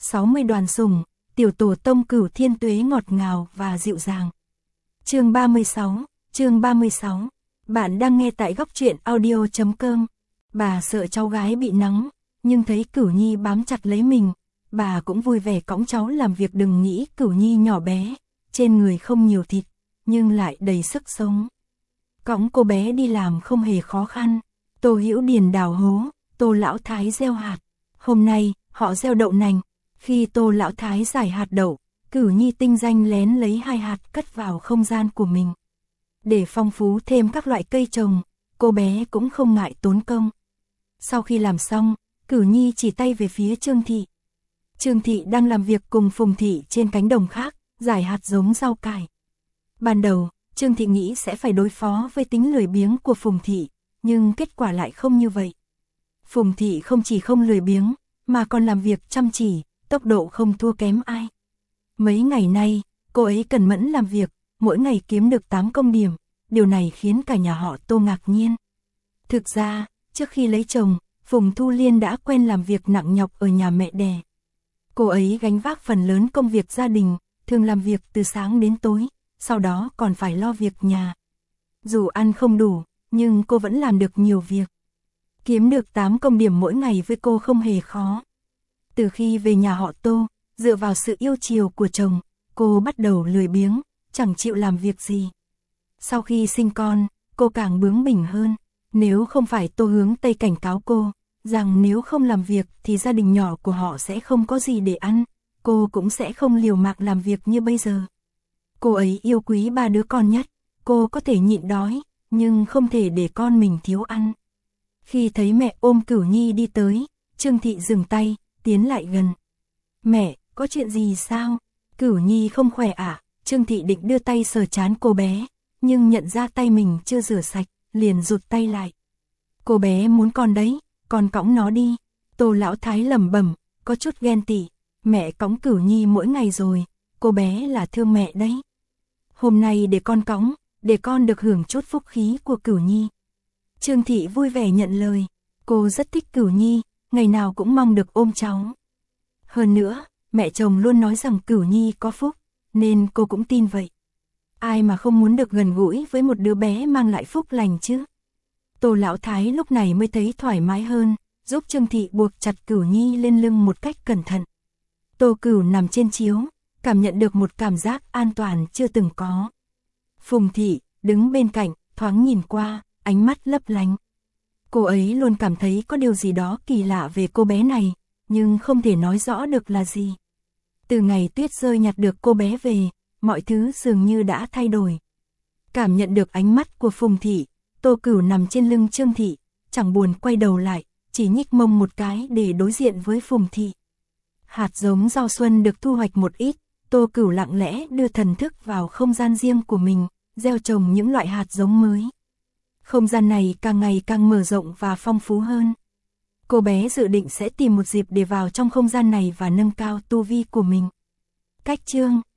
60 đoàn sủng, tiểu tổ tông Cửu Thiên Tuế ngọt ngào và dịu dàng. Chương 36. Bạn đang nghe tại góc truyện audio.com. Bà sợ cháu gái bị nắng, nhưng thấy Cửu Nhi bám chặt lấy mình, bà cũng vui vẻ cõng cháu làm việc. Đừng nghĩ Cửu Nhi nhỏ bé, trên người không nhiều thịt, nhưng lại đầy sức sống. Cõng cô bé đi làm không hề khó khăn. Tô Hữu Điền đào hố, Tô Lão Thái gieo hạt. Hôm nay, họ gieo đậu nành. Khi Tô Lão Thái rải hạt đậu, Cửu Nhi tinh danh lén lấy 2 hạt cất vào không gian của mình. Để phong phú thêm các loại cây trồng, cô bé cũng không ngại tốn công. Sau khi làm xong, Cửu Nhi chỉ tay về phía Trương Thị. Trương Thị đang làm việc cùng Phùng Thị trên cánh đồng khác, rải hạt giống rau cải. Ban đầu, Trương Thị nghĩ sẽ phải đối phó với tính lười biếng của Phùng Thị, nhưng kết quả lại không như vậy. Phùng Thị không chỉ không lười biếng, mà còn làm việc chăm chỉ, tốc độ không thua kém ai. Mấy ngày nay, cô ấy cẩn mẫn làm việc, mỗi ngày kiếm được 8 công điểm, điều này khiến cả nhà họ Tô ngạc nhiên. Thực ra, trước khi lấy chồng, Phùng Thu Liên đã quen làm việc nặng nhọc ở nhà mẹ đẻ. Cô ấy gánh vác phần lớn công việc gia đình, thường làm việc từ sáng đến tối, sau đó còn phải lo việc nhà. Dù ăn không đủ, nhưng cô vẫn làm được nhiều việc. Kiếm được 8 công điểm mỗi ngày với cô không hề khó. Từ khi về nhà họ Tô, dựa vào sự yêu chiều của chồng, cô bắt đầu lười biếng, chẳng chịu làm việc gì. Sau khi sinh con, cô càng bướng bỉnh hơn. Nếu không phải Tô Hướng Tây cảnh cáo cô, rằng nếu không làm việc thì gia đình nhỏ của họ sẽ không có gì để ăn, cô cũng sẽ không liều mạng làm việc như bây giờ. Cô ấy yêu quý 3 đứa con nhất, cô có thể nhịn đói, nhưng không thể để con mình thiếu ăn. Khi thấy mẹ ôm Cửu Nhi đi tới, Trương Thị dừng tay, tiến lại gần. Mẹ, có chuyện gì sao? Cửu Nhi không khỏe à? Trương Thị định đưa tay sờ trán cô bé, nhưng nhận ra tay mình chưa rửa sạch, liền rụt tay lại. Cô bé muốn con đấy, con cõng nó đi. Tô Lão Thái lẩm bẩm, có chút ghen tị. Mẹ cõng Cửu Nhi mỗi ngày rồi, cô bé là thương mẹ đấy. Hôm nay để con cõng, để con được hưởng chút phúc khí của Cửu Nhi. Trương Thị vui vẻ nhận lời, cô rất thích Cửu Nhi, ngày nào cũng mong được ôm cháu. Hơn nữa, mẹ chồng luôn nói rằng Cửu Nhi có phúc, nên cô cũng tin vậy. Ai mà không muốn được gần gũi với một đứa bé mang lại phúc lành chứ? Tô Lão Thái lúc này mới thấy thoải mái hơn, giúp Trương Thị buộc chặt Cửu Nhi lên lưng một cách cẩn thận. Tô Cửu nằm trên chiếu, cảm nhận được một cảm giác an toàn chưa từng có. Phùng Thị đứng bên cạnh, thoáng nhìn qua, ánh mắt lấp lánh. Cô ấy luôn cảm thấy có điều gì đó kỳ lạ về cô bé này, nhưng không thể nói rõ được là gì. Từ ngày Tuyết Rơi nhặt được cô bé về, mọi thứ dường như đã thay đổi. Cảm nhận được ánh mắt của Phùng Thị, Tô Cửu nằm trên lưng Trương Thị, chẳng buồn quay đầu lại, chỉ nhích mông một cái để đối diện với Phùng Thị. Hạt giống rau xuân được thu hoạch một ít, Tô Cửu lặng lẽ đưa thần thức vào không gian riêng của mình, gieo trồng những loại hạt giống mới. Không gian này càng ngày càng mở rộng và phong phú hơn. Cô bé dự định sẽ tìm một dịp để vào trong không gian này và nâng cao tu vi của mình. Cách chương